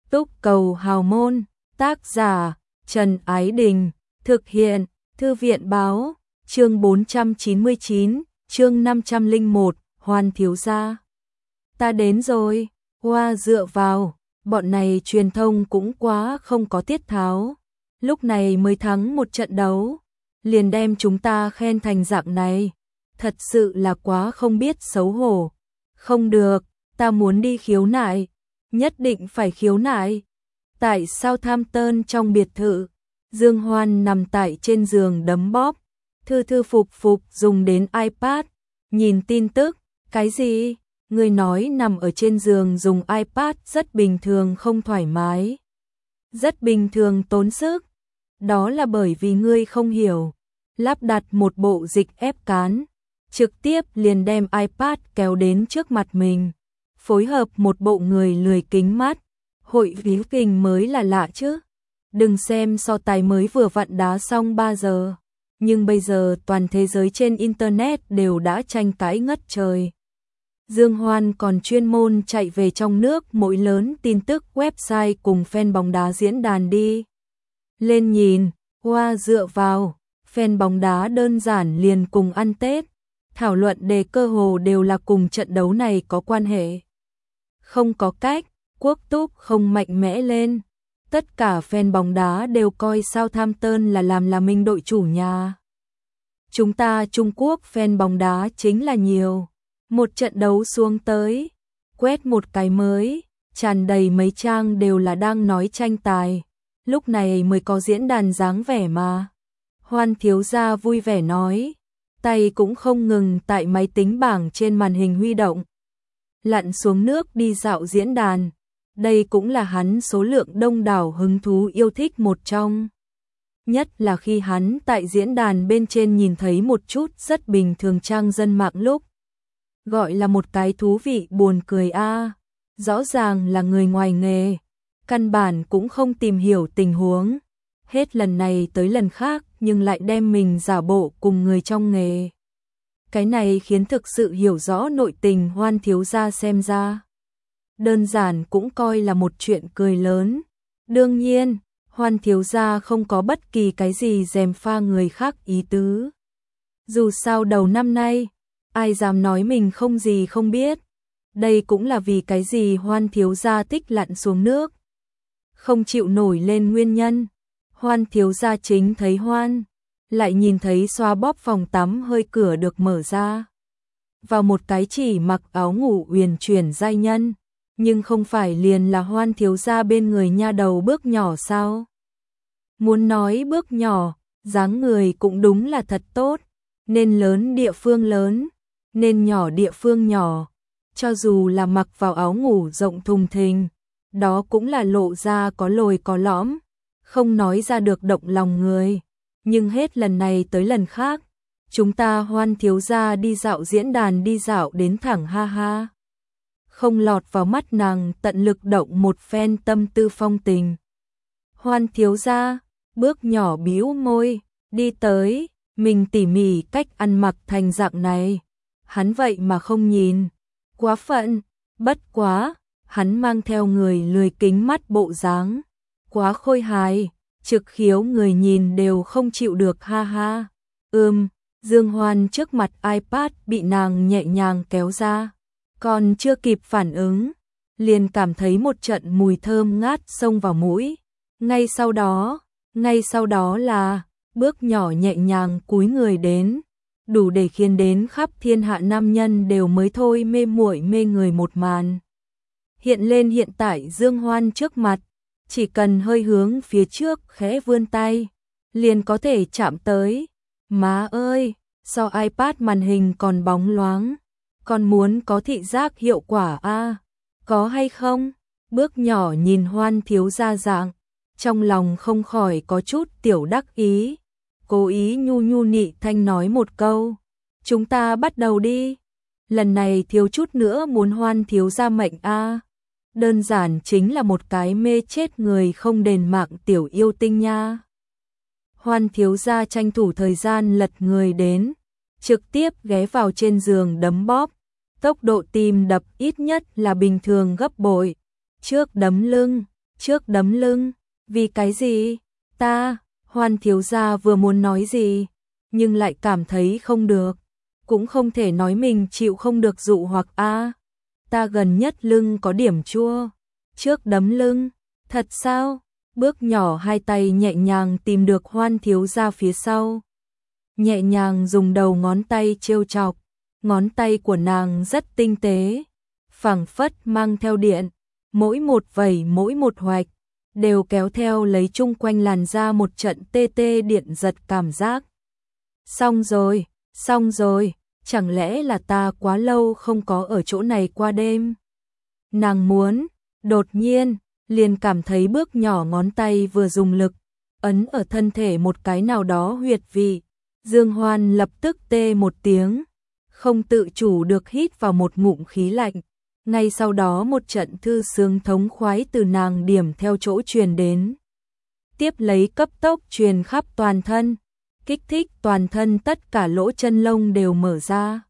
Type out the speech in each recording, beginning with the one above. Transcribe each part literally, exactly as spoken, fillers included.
Túc cầu hào môn, tác giả, Trần Ái Đình, thực hiện, Thư viện báo, chương bốn trăm chín mươi chín, chương năm trăm lẻ một, Hoan thiếu gia. Ta đến rồi, hoa dựa vào, bọn này truyền thông cũng quá không có tiết tháo. Lúc này mới thắng một trận đấu, liền đem chúng ta khen thành dạng này. Thật sự là quá không biết xấu hổ. Không được, ta muốn đi khiếu nại. Nhất định phải khiếu nại. Tại Southampton trong biệt thự, Dương Hoan nằm tại trên giường đấm bóp, thư thư phục phục dùng đến iPad, nhìn tin tức. Cái gì? Người nói nằm ở trên giường dùng iPad rất bình thường không thoải mái. Rất bình thường tốn sức. Đó là bởi vì ngươi không hiểu. Lắp đặt một bộ dịch ép cán, trực tiếp liền đem iPad kéo đến trước mặt mình. Phối hợp một bộ người lười kính mắt. Hội víu kình mới là lạ chứ. Đừng xem so tài mới vừa vặn đá xong ba giờ. Nhưng bây giờ toàn thế giới trên Internet đều đã tranh cãi ngất trời. Dương Hoan còn chuyên môn chạy về trong nước mỗi lớn tin tức website cùng fan bóng đá diễn đàn đi. Lên nhìn, hoa dựa vào, fan bóng đá đơn giản liền cùng ăn Tết. Thảo luận đề cơ hồ đều là cùng trận đấu này có quan hệ. Không có cách, quốc túc không mạnh mẽ lên. Tất cả fan bóng đá đều coi Southampton là làm là mình đội chủ nhà. Chúng ta Trung Quốc fan bóng đá chính là nhiều. Một trận đấu xuống tới, quét một cái mới, tràn đầy mấy trang đều là đang nói tranh tài. Lúc này mới có diễn đàn dáng vẻ mà. Hoan thiếu gia vui vẻ nói, tay cũng không ngừng tại máy tính bảng trên màn hình huy động. Lặn xuống nước đi dạo diễn đàn. Đây cũng là hắn số lượng đông đảo hứng thú yêu thích một trong. Nhất là khi hắn tại diễn đàn bên trên nhìn thấy một chút rất bình thường trang dân mạng lúc. Gọi là một cái thú vị buồn cười a. À. Rõ ràng là người ngoài nghề. Căn bản cũng không tìm hiểu tình huống. Hết lần này tới lần khác nhưng lại đem mình giả bộ cùng người trong nghề. Cái này khiến thực sự hiểu rõ nội tình Hoan thiếu gia xem ra. Đơn giản cũng coi là một chuyện cười lớn. Đương nhiên, Hoan thiếu gia không có bất kỳ cái gì gièm pha người khác ý tứ. Dù sao đầu năm nay, ai dám nói mình không gì không biết. Đây cũng là vì cái gì Hoan thiếu gia thích lặn xuống nước. Không chịu nổi lên nguyên nhân. Hoan thiếu gia chính thấy Hoan, lại nhìn thấy xoa bóp phòng tắm hơi cửa được mở ra. Vào một cái chỉ mặc áo ngủ uyển chuyển giai nhân, nhưng không phải liền là Hoan thiếu gia bên người nha đầu Bước Nhỏ sao? Muốn nói Bước Nhỏ, dáng người cũng đúng là thật tốt, nên lớn địa phương lớn, nên nhỏ địa phương nhỏ, cho dù là mặc vào áo ngủ rộng thùng thình, đó cũng là lộ ra có lồi có lõm, không nói ra được động lòng người. Nhưng hết lần này tới lần khác, chúng ta Hoan thiếu gia đi dạo diễn đàn đi dạo đến thẳng ha ha. Không lọt vào mắt nàng tận lực động một phen tâm tư phong tình. Hoan thiếu gia, Bước Nhỏ bĩu môi, đi tới, mình tỉ mỉ cách ăn mặc thành dạng này. Hắn vậy mà không nhìn, quá phận, bất quá, hắn mang theo người lười kính mắt bộ dáng, quá khôi hài, trực khiếu người nhìn đều không chịu được ha ha. Ừm, Dương Hoan trước mặt iPad bị nàng nhẹ nhàng kéo ra, còn chưa kịp phản ứng, liền cảm thấy một trận mùi thơm ngát xông vào mũi. Ngay sau đó, ngay sau đó là Bước Nhỏ nhẹ nhàng cúi người đến, đủ để khiến đến khắp thiên hạ nam nhân đều mới thôi mê muội mê người một màn. Hiện lên hiện tại Dương Hoan trước mặt, chỉ cần hơi hướng phía trước khẽ vươn tay, liền có thể chạm tới. Má ơi, so iPad màn hình còn bóng loáng, còn muốn có thị giác hiệu quả a, à? Có hay không? Bước Nhỏ nhìn Hoan thiếu gia dạng, trong lòng không khỏi có chút tiểu đắc ý, cố ý nhu nhu nị thanh nói một câu, chúng ta bắt đầu đi. Lần này thiếu chút nữa muốn Hoan thiếu gia mệnh a. À? Đơn giản chính là một cái mê chết người không đền mạng tiểu yêu tinh nha. Hoan thiếu gia tranh thủ thời gian lật người đến, trực tiếp ghé vào trên giường đấm bóp, tốc độ tim đập ít nhất là bình thường gấp bội. Trước đấm lưng, trước đấm lưng. Vì cái gì? Ta, Hoan thiếu gia vừa muốn nói gì, nhưng lại cảm thấy không được. Cũng không thể nói mình chịu không được dụ hoặc a. Ta gần nhất lưng có điểm chua. Trước đấm lưng. Thật sao? Bước nhỏ hai tay nhẹ nhàng tìm được Hoan thiếu gia phía sau. Nhẹ nhàng dùng đầu ngón tay trêu chọc. Ngón tay của nàng rất tinh tế, phảng phất mang theo điện, mỗi một vẩy mỗi một hoạch đều kéo theo lấy chung quanh làn da một trận tê tê điện giật cảm giác. Xong rồi, xong rồi, chẳng lẽ là ta quá lâu không có ở chỗ này qua đêm? Nàng muốn, đột nhiên, liền cảm thấy bước nhỏ ngón tay vừa dùng lực, ấn ở thân thể một cái nào đó huyệt vị. Dương Hoan lập tức tê một tiếng, không tự chủ được hít vào một ngụm khí lạnh. Ngay sau đó một trận thư sướng thống khoái từ nàng điểm theo chỗ truyền đến. Tiếp lấy cấp tốc truyền khắp toàn thân, kích thích toàn thân tất cả lỗ chân lông đều mở ra.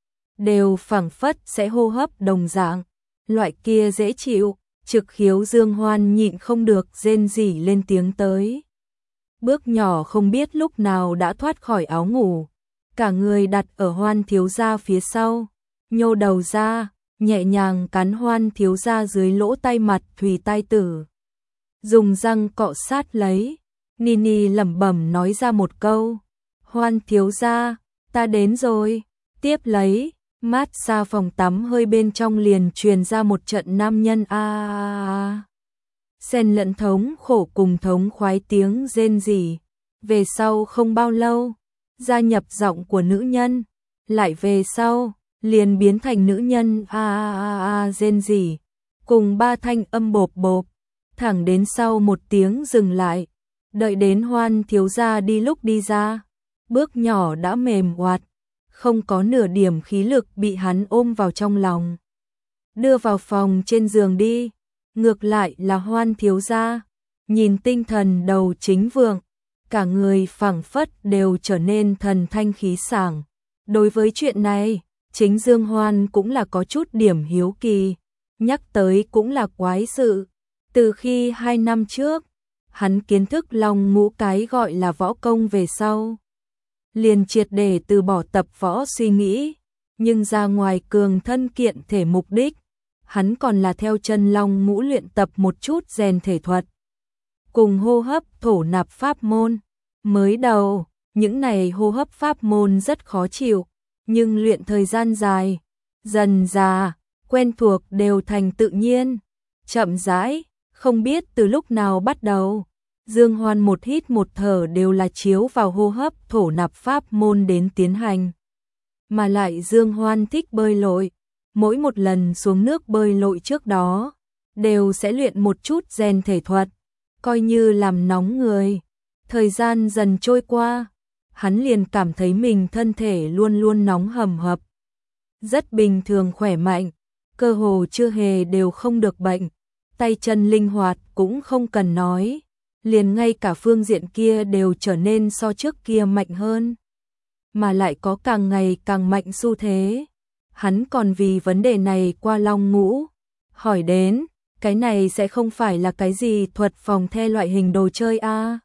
Đều phảng phất sẽ hô hấp đồng dạng, loại kia dễ chịu, trực khiếu Dương Hoan nhịn không được rên rỉ lên tiếng tới. Bước nhỏ không biết lúc nào đã thoát khỏi áo ngủ, cả người đặt ở Hoan thiếu gia phía sau, nhô đầu ra, nhẹ nhàng cắn Hoan thiếu gia dưới lỗ tai mặt thùy tai tử. Dùng răng cọ sát lấy, Nini lẩm bẩm nói ra một câu, Hoan thiếu gia, ta đến rồi. Tiếp lấy, mát xa phòng tắm hơi bên trong liền truyền ra một trận nam nhân a a a. Xen lẫn thống khổ cùng thống khoái tiếng rên rỉ. Về sau không bao lâu, gia nhập giọng của nữ nhân, lại về sau, liền biến thành nữ nhân a a a a rên rỉ, cùng ba thanh âm bộp bộp, thẳng đến sau một tiếng dừng lại, đợi đến Hoan thiếu gia đi lúc đi ra, bước nhỏ đã mềm oạt, không có nửa điểm khí lực bị hắn ôm vào trong lòng. Đưa vào phòng trên giường đi, ngược lại là Hoan thiếu gia, nhìn tinh thần đầu chính vượng, cả người phảng phất đều trở nên thần thanh khí sảng. Đối với chuyện này, chính Dương Hoan cũng là có chút điểm hiếu kỳ, nhắc tới cũng là quái sự. Từ khi hai năm trước, hắn kiến thức long ngũ cái gọi là võ công về sau, liền triệt để từ bỏ tập võ suy nghĩ, nhưng ra ngoài cường thân kiện thể mục đích, hắn còn là theo chân long ngũ luyện tập một chút rèn thể thuật, cùng hô hấp thổ nạp pháp môn. Mới đầu, những này hô hấp pháp môn rất khó chịu, nhưng luyện thời gian dài, dần dà, quen thuộc đều thành tự nhiên, chậm rãi, không biết từ lúc nào bắt đầu. Dương Hoan một hít một thở đều là chiếu vào hô hấp thổ nạp pháp môn đến tiến hành. Mà lại Dương Hoan thích bơi lội, mỗi một lần xuống nước bơi lội trước đó, đều sẽ luyện một chút rèn thể thuật, coi như làm nóng người. Thời gian dần trôi qua, hắn liền cảm thấy mình thân thể luôn luôn nóng hầm hập. Rất bình thường khỏe mạnh, cơ hồ chưa hề đều không được bệnh, tay chân linh hoạt cũng không cần nói. Liền ngay cả phương diện kia đều trở nên so trước kia mạnh hơn, mà lại có càng ngày càng mạnh xu thế. Hắn còn vì vấn đề này qua long ngũ, hỏi đến, cái này sẽ không phải là cái gì thuật phòng the loại hình đồ chơi a? À?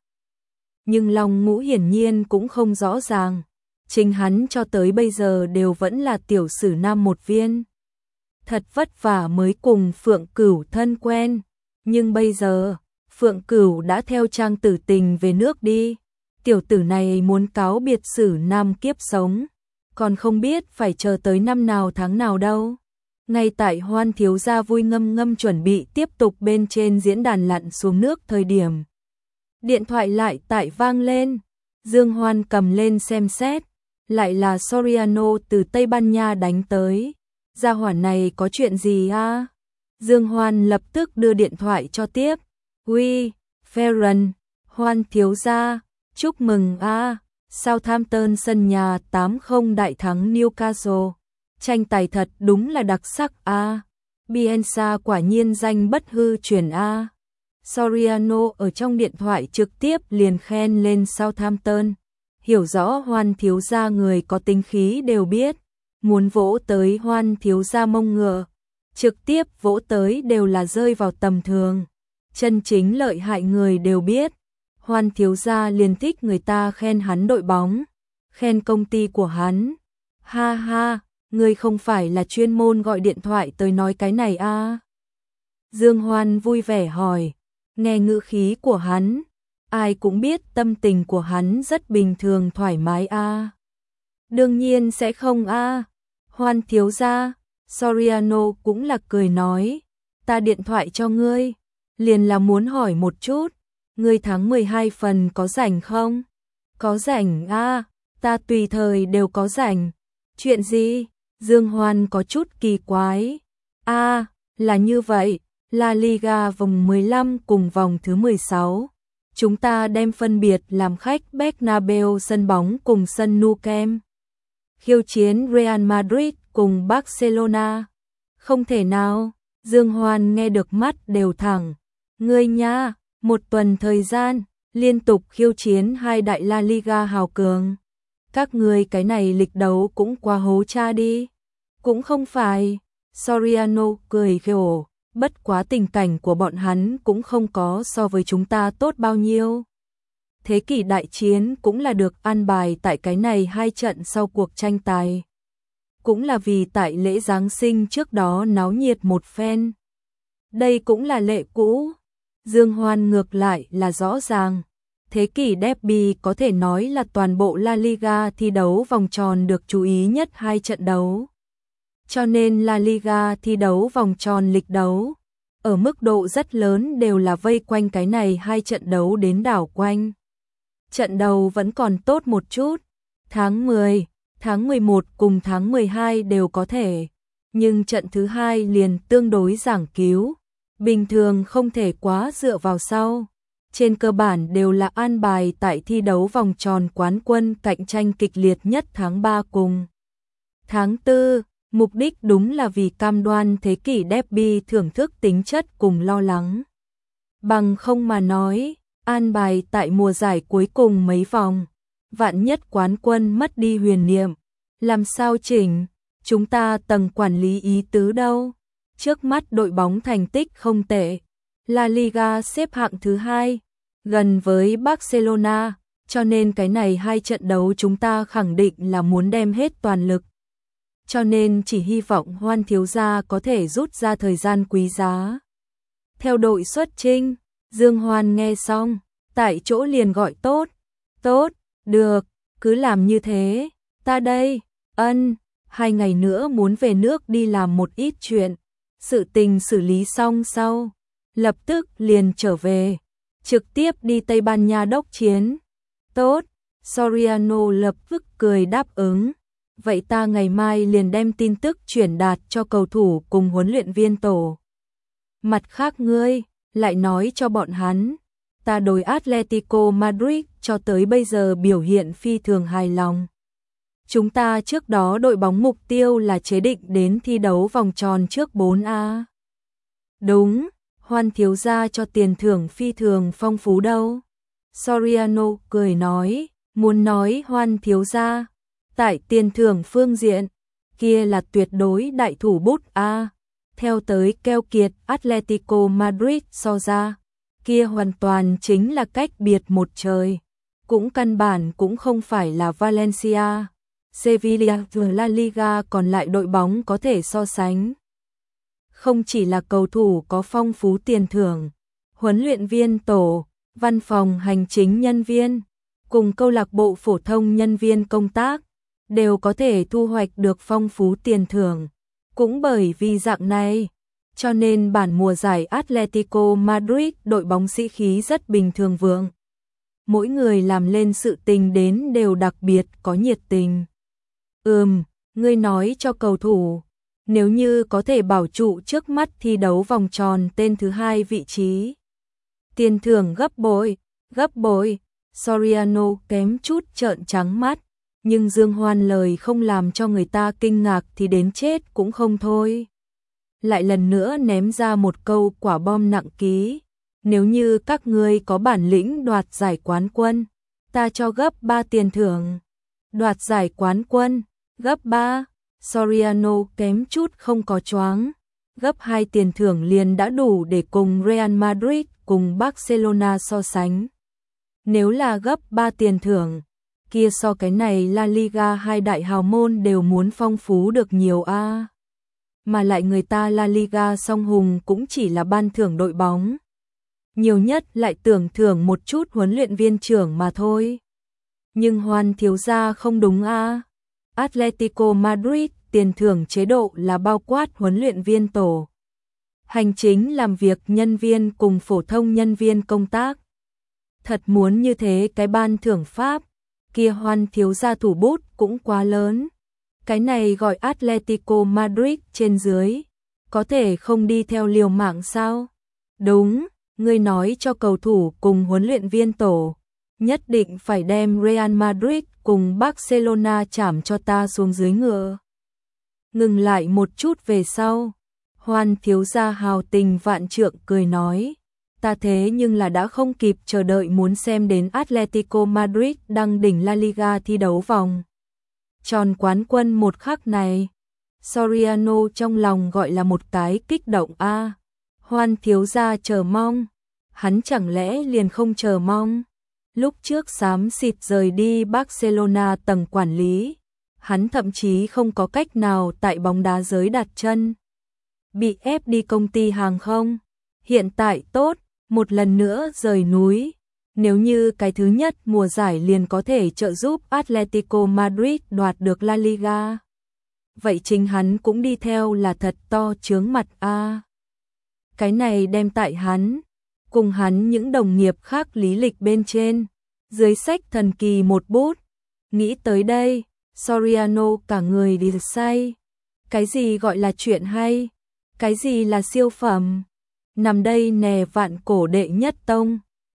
Nhưng long ngũ hiển nhiên cũng không rõ ràng, chính hắn cho tới bây giờ đều vẫn là tiểu sử nam một viên. Thật vất vả mới cùng Phượng Cửu thân quen, nhưng bây giờ Phượng Cửu đã theo Trang Tử Tình về nước đi, tiểu tử này muốn cáo biệt sử nam kiếp sống, còn không biết phải chờ tới năm nào tháng nào đâu. Ngay tại Hoan thiếu gia vui ngâm ngâm chuẩn bị tiếp tục bên trên diễn đàn lặn xuống nước thời điểm, điện thoại lại tại vang lên. Dương Hoan cầm lên xem xét, lại là Soriano từ Tây Ban Nha đánh tới. Gia hỏa này có chuyện gì a? À? Dương Hoan lập tức đưa điện thoại cho tiếp. Uy, Ferran, Hoan thiếu gia, chúc mừng a, à. Southampton sân nhà tám không đại thắng Newcastle. Tranh tài thật đúng là đặc sắc a. À. Bielsa quả nhiên danh bất hư truyền a. À. Soriano ở trong điện thoại trực tiếp liền khen lên Southampton. Hiểu rõ Hoan thiếu gia người có tính khí đều biết, muốn vỗ tới Hoan thiếu gia mông ngựa, trực tiếp vỗ tới đều là rơi vào tầm thường. chân chính lợi hại người đều biết. Hoan thiếu gia liền thích người ta khen hắn đội bóng, khen công ty của hắn. Ha ha, ngươi không phải là chuyên môn gọi điện thoại tới nói cái này à? Dương Hoan vui vẻ hỏi, nghe ngữ khí của hắn, ai cũng biết tâm tình của hắn rất bình thường thoải mái à? Đương nhiên sẽ không à? Hoan thiếu gia, Soriano cũng là cười nói, ta điện thoại cho ngươi, liền là muốn hỏi một chút, ngươi tháng mười hai phần có rảnh không? Có rảnh à, ta tùy thời đều có rảnh. Chuyện gì? Dương Hoan có chút kỳ quái. À, là như vậy, La Liga vòng mười lăm cùng vòng thứ mười sáu. Chúng ta đem phân biệt làm khách Bernabeu sân bóng cùng sân Nou Camp. Khiêu chiến Real Madrid cùng Barcelona. Không thể nào, Dương Hoan nghe được mắt đều thẳng. Ngươi nha, một tuần thời gian, liên tục khiêu chiến hai đại La Liga hào cường. Các ngươi cái này lịch đấu cũng quá hố cha đi. Cũng không phải, Soriano cười khổ, bất quá tình cảnh của bọn hắn cũng không có so với chúng ta tốt bao nhiêu. Thế kỷ đại chiến cũng là được an bài tại cái này hai trận sau cuộc tranh tài. Cũng là vì tại lễ Giáng sinh trước đó náo nhiệt một phen. Đây cũng là lệ cũ. Dương Hoan ngược lại là rõ ràng. Thế kỷ derby có thể nói là toàn bộ La Liga thi đấu vòng tròn được chú ý nhất hai trận đấu. Cho nên La Liga thi đấu vòng tròn lịch đấu, ở mức độ rất lớn đều là vây quanh cái này hai trận đấu đến đảo quanh. Trận đầu vẫn còn tốt một chút, tháng mười, tháng mười một cùng tháng mười hai đều có thể, nhưng trận thứ hai liền tương đối giảng cứu, bình thường không thể quá dựa vào sau. Trên cơ bản đều là an bài tại thi đấu vòng tròn quán quân cạnh tranh kịch liệt nhất tháng ba cùng tháng tư, mục đích đúng là vì cam đoan thế kỷ derby thưởng thức tính chất cùng lo lắng. Bằng không mà nói, an bài tại mùa giải cuối cùng mấy vòng, vạn nhất quán quân mất đi huyền niệm, làm sao chỉnh, chúng ta tầng quản lý ý tứ đâu. Trước mắt đội bóng thành tích không tệ, La Liga xếp hạng thứ hai, gần với Barcelona, cho nên cái này hai trận đấu chúng ta khẳng định là muốn đem hết toàn lực. Cho nên chỉ hy vọng Hoan thiếu gia có thể rút ra thời gian quý giá. Theo đội xuất chinh, Dương Hoan nghe xong, tại chỗ liền gọi tốt. Tốt, được, cứ làm như thế, ta đây, ân, hai ngày nữa muốn về nước đi làm một ít chuyện. Sự tình xử lý xong sau, lập tức liền trở về, trực tiếp đi Tây Ban Nha đốc chiến. Tốt, Soriano lập tức cười đáp ứng. Vậy ta ngày mai liền đem tin tức chuyển đạt cho cầu thủ cùng huấn luyện viên tổ. Mặt khác ngươi, lại nói cho bọn hắn, ta đối Atletico Madrid cho tới bây giờ biểu hiện phi thường hài lòng. Chúng ta trước đó đội bóng mục tiêu là chế định đến thi đấu vòng tròn trước bốn A. Đúng, Hoan thiếu gia cho tiền thưởng phi thường phong phú đâu. Soriano cười nói, muốn nói Hoan thiếu gia, tại tiền thưởng phương diện, kia là tuyệt đối đại thủ bút A. Theo tới keo kiệt Atletico Madrid so ra, kia hoàn toàn chính là cách biệt một trời. Cũng căn bản cũng không phải là Valencia, Sevilla và La Liga còn lại đội bóng có thể so sánh. Không chỉ là cầu thủ có phong phú tiền thưởng, huấn luyện viên tổ, văn phòng hành chính nhân viên, cùng câu lạc bộ phổ thông nhân viên công tác, đều có thể thu hoạch được phong phú tiền thưởng. Cũng bởi vì dạng này, cho nên bản mùa giải Atletico Madrid đội bóng sĩ khí rất bình thường vượng. Mỗi người làm lên sự tình đến đều đặc biệt có nhiệt tình. Ừm, ngươi nói cho cầu thủ, nếu như có thể bảo trụ trước mắt thi đấu vòng tròn tên thứ hai vị trí. Tiền thưởng gấp bội, gấp bội, Soriano kém chút trợn trắng mắt, nhưng Dương Hoan lời không làm cho người ta kinh ngạc thì đến chết cũng không thôi. Lại lần nữa ném ra một câu quả bom nặng ký, nếu như các ngươi có bản lĩnh đoạt giải quán quân, ta cho gấp ba tiền thưởng. Đoạt giải quán quân, gấp ba, Soriano kém chút không có choáng, gấp hai tiền thưởng liền đã đủ để cùng Real Madrid cùng Barcelona so sánh. Nếu là gấp ba tiền thưởng, kia so cái này La Liga hai đại hào môn đều muốn phong phú được nhiều a. Mà lại người ta La Liga song hùng cũng chỉ là ban thưởng đội bóng. Nhiều nhất lại tưởng thưởng một chút huấn luyện viên trưởng mà thôi. Nhưng Hoan thiếu gia không đúng a. Atletico Madrid tiền thưởng chế độ là bao quát huấn luyện viên tổ, hành chính làm việc nhân viên cùng phổ thông nhân viên công tác. Thật muốn như thế cái ban thưởng Pháp, kia Hoan thiếu gia thủ bút cũng quá lớn. Cái này gọi Atletico Madrid trên dưới, có thể không đi theo liều mạng sao? Đúng, ngươi nói cho cầu thủ cùng huấn luyện viên tổ, nhất định phải đem Real Madrid cùng Barcelona chạm cho ta xuống dưới ngựa. Ngừng lại một chút về sau, Hoan thiếu gia hào tình vạn trượng cười nói, ta thế nhưng là đã không kịp chờ đợi muốn xem đến Atletico Madrid đăng đỉnh La Liga thi đấu vòng tròn quán quân một khắc này. Soriano trong lòng gọi là một cái kích động a. À, Hoan thiếu gia chờ mong, hắn chẳng lẽ liền không chờ mong? Lúc trước xám xịt rời đi Barcelona tầng quản lý, hắn thậm chí không có cách nào tại bóng đá giới đặt chân. Bị ép đi công ty hàng không, hiện tại tốt, một lần nữa rời núi. Nếu như cái thứ nhất mùa giải liền có thể trợ giúp Atletico Madrid đoạt được La Liga, vậy chính hắn cũng đi theo là thật to chướng mặt a. À, cái này đem tại hắn, cùng hắn những đồng nghiệp khác lý lịch bên trên, dưới sách thần kỳ một bút. Nghĩ tới đây, Soriano cả người đi say. Cái gì gọi là chuyện hay? Cái gì là siêu phẩm? Nằm đây nè vạn cổ đệ nhất tông.